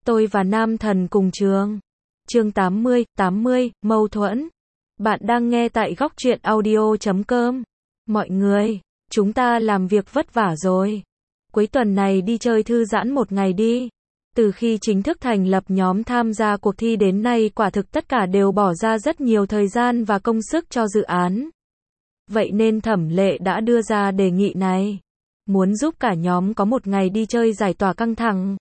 Tôi và nam thần cùng trường. Chương 80, mâu thuẫn. Bạn đang nghe tại góc truyện audio.com. Mọi người, chúng ta làm việc vất vả rồi. Cuối tuần này đi chơi thư giãn một ngày đi. Từ khi chính thức thành lập nhóm tham gia cuộc thi đến nay quả thực tất cả đều bỏ ra rất nhiều thời gian và công sức cho dự án. Vậy nên Thẩm Lệ đã đưa ra đề nghị này. Muốn giúp cả nhóm có một ngày đi chơi giải tỏa căng thẳng.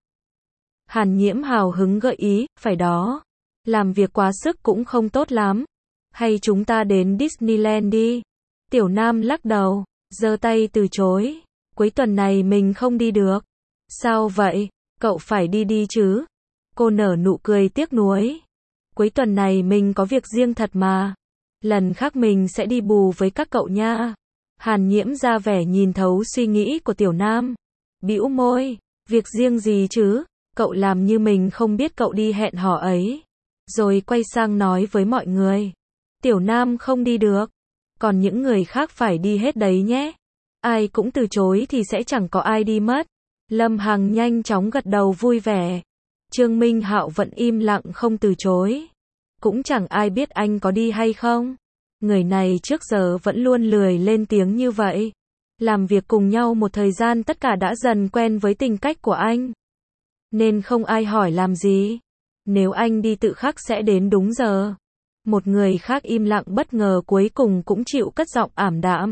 Hàn Nhiễm hào hứng gợi ý, phải đó. Làm việc quá sức cũng không tốt lắm. Hay chúng ta đến Disneyland đi. Tiểu Nam lắc đầu, giơ tay từ chối. Cuối tuần này mình không đi được. Sao vậy? Cậu phải đi chứ. Cô nở nụ cười tiếc nuối. Cuối tuần này mình có việc riêng thật mà. Lần khác mình sẽ đi bù với các cậu nha. Hàn Nhiễm ra vẻ nhìn thấu suy nghĩ của Tiểu Nam. Bĩu môi, việc riêng gì chứ? Cậu làm như mình không biết cậu đi hẹn hò ấy. Rồi quay sang nói với mọi người. Tiểu Nam không đi được. Còn những người khác phải đi hết đấy nhé. Ai cũng từ chối thì sẽ chẳng có ai đi mất. Lâm Hằng nhanh chóng gật đầu vui vẻ. Trương Minh Hạo vẫn im lặng không từ chối. Cũng chẳng ai biết anh có đi hay không. Người này trước giờ vẫn luôn lười lên tiếng như vậy. Làm việc cùng nhau một thời gian tất cả đã dần quen với tính cách của anh. Nên không ai hỏi làm gì. Nếu anh đi tự khắc sẽ đến đúng giờ. Một người khác im lặng bất ngờ cuối cùng cũng chịu cất giọng ảm đạm.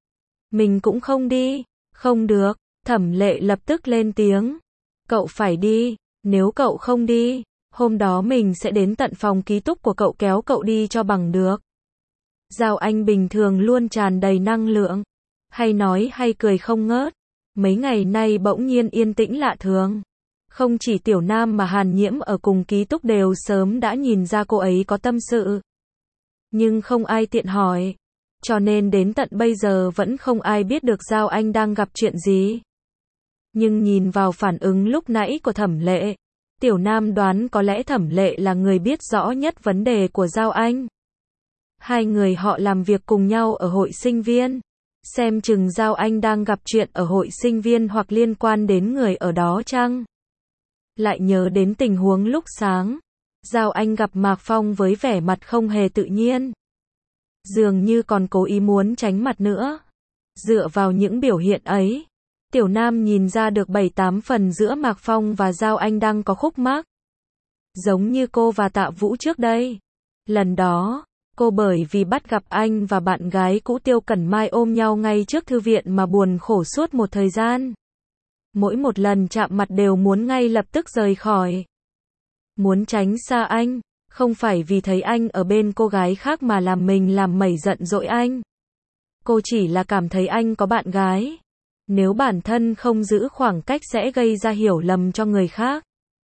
Mình cũng không đi. Không được. Thẩm Lệ lập tức lên tiếng. Cậu phải đi. Nếu cậu không đi, hôm đó mình sẽ đến tận phòng ký túc của cậu kéo cậu đi cho bằng được. Giao Anh bình thường luôn tràn đầy năng lượng. Hay nói hay cười không ngớt. Mấy ngày nay bỗng nhiên yên tĩnh lạ thường. Không chỉ Tiểu Nam mà Hàn Nhiễm ở cùng ký túc đều sớm đã nhìn ra cô ấy có tâm sự. Nhưng không ai tiện hỏi. Cho nên đến tận bây giờ vẫn không ai biết được Giao Anh đang gặp chuyện gì. Nhưng nhìn vào phản ứng lúc nãy của Thẩm Lệ, Tiểu Nam đoán có lẽ Thẩm Lệ là người biết rõ nhất vấn đề của Giao Anh. Hai người họ làm việc cùng nhau ở hội sinh viên. Xem chừng Giao Anh đang gặp chuyện ở hội sinh viên hoặc liên quan đến người ở đó chăng? Lại nhớ đến tình huống lúc sáng. Giao Anh gặp Mạc Phong với vẻ mặt không hề tự nhiên. Dường như còn cố ý muốn tránh mặt nữa. Dựa vào những biểu hiện ấy, Tiểu Nam nhìn ra được 7-8 phần giữa Mạc Phong và Giao Anh đang có khúc mắc. Giống như cô và Tạ Vũ trước đây. Lần đó, cô bởi vì bắt gặp anh và bạn gái cũ Tiêu Cẩn Mai ôm nhau ngay trước thư viện mà buồn khổ suốt một thời gian. Mỗi một lần chạm mặt đều muốn ngay lập tức rời khỏi. Muốn tránh xa anh, không phải vì thấy anh ở bên cô gái khác mà làm mình làm mẩy giận dỗi anh. Cô chỉ là cảm thấy anh có bạn gái. Nếu bản thân không giữ khoảng cách sẽ gây ra hiểu lầm cho người khác.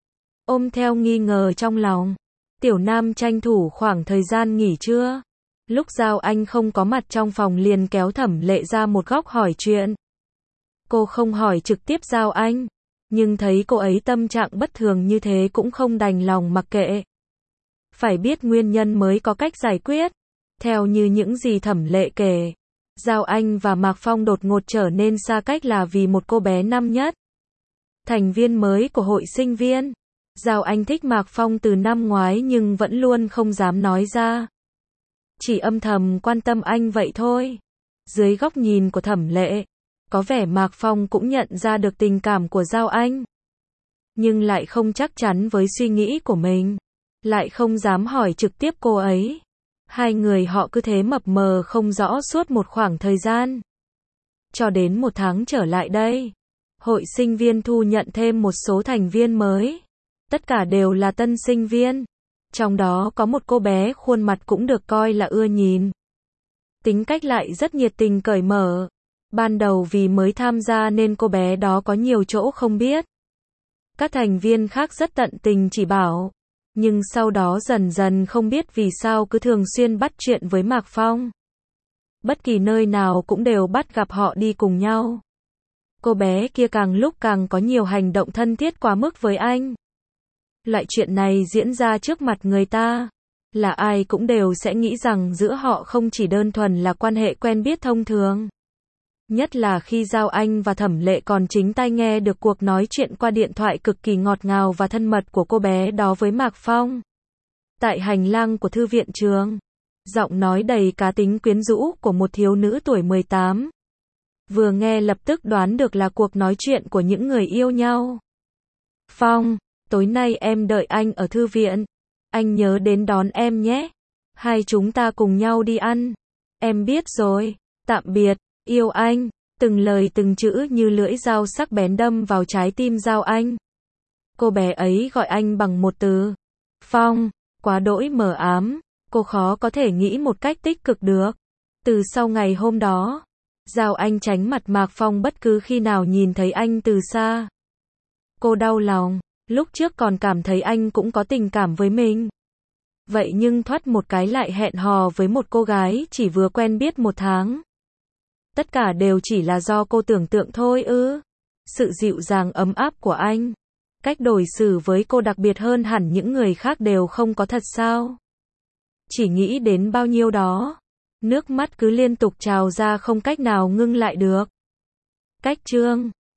Ôm theo nghi ngờ trong lòng, Tiểu Nam tranh thủ khoảng thời gian nghỉ trưa. Lúc Giao Anh không có mặt trong phòng liền kéo Thẩm Lệ ra một góc hỏi chuyện. Cô không hỏi trực tiếp Giao Anh, nhưng thấy cô ấy tâm trạng bất thường như thế cũng không đành lòng mặc kệ. Phải biết nguyên nhân mới có cách giải quyết. Theo như những gì Thẩm Lệ kể, Giao Anh và Mạc Phong đột ngột trở nên xa cách là vì một cô bé năm nhất. Thành viên mới của hội sinh viên. Giao Anh thích Mạc Phong từ năm ngoái nhưng vẫn luôn không dám nói ra. Chỉ âm thầm quan tâm anh vậy thôi. Dưới góc nhìn của Thẩm Lệ, có vẻ Mạc Phong cũng nhận ra được tình cảm của Giao Anh. Nhưng lại không chắc chắn với suy nghĩ của mình. Lại không dám hỏi trực tiếp cô ấy. Hai người họ cứ thế mập mờ không rõ suốt một khoảng thời gian. Cho đến 1 tháng trở lại đây, hội sinh viên thu nhận thêm một số thành viên mới. Tất cả đều là tân sinh viên. Trong đó có một cô bé khuôn mặt cũng được coi là ưa nhìn. Tính cách lại rất nhiệt tình cởi mở. Ban đầu vì mới tham gia nên cô bé đó có nhiều chỗ không biết. Các thành viên khác rất tận tình chỉ bảo. Nhưng sau đó dần dần không biết vì sao cứ thường xuyên bắt chuyện với Mạc Phong. Bất kỳ nơi nào cũng đều bắt gặp họ đi cùng nhau. Cô bé kia càng lúc càng có nhiều hành động thân thiết quá mức với anh. Loại chuyện này diễn ra trước mặt người ta, là ai cũng đều sẽ nghĩ rằng giữa họ không chỉ đơn thuần là quan hệ quen biết thông thường. Nhất là khi Giao Anh và Thẩm Lệ còn chính tai nghe được cuộc nói chuyện qua điện thoại cực kỳ ngọt ngào và thân mật của cô bé đó với Mạc Phong. Tại hành lang của thư viện trường, giọng nói đầy cá tính quyến rũ của một thiếu nữ tuổi 18. Vừa nghe lập tức đoán được là cuộc nói chuyện của những người yêu nhau. Phong, tối nay em đợi anh ở thư viện. Anh nhớ đến đón em nhé. Hai chúng ta cùng nhau đi ăn. Em biết rồi. Tạm biệt, yêu anh. Từng lời từng chữ như lưỡi dao sắc bén đâm vào trái tim Giao Anh. Cô bé ấy gọi anh bằng một từ. Phong, quá đỗi mờ ám. Cô khó có thể nghĩ một cách tích cực được. Từ sau ngày hôm đó, Giao Anh tránh mặt Mạc Phong bất cứ khi nào nhìn thấy anh từ xa. Cô đau lòng, lúc trước còn cảm thấy anh cũng có tình cảm với mình. Vậy nhưng thoát một cái lại hẹn hò với một cô gái chỉ vừa quen biết 1 tháng. Tất cả đều chỉ là do cô tưởng tượng thôi ư? Sự dịu dàng ấm áp của anh, cách đối xử với cô đặc biệt hơn hẳn những người khác đều không có thật sao? Chỉ nghĩ đến bao nhiêu đó, nước mắt cứ liên tục trào ra không cách nào ngưng lại được. Cách chương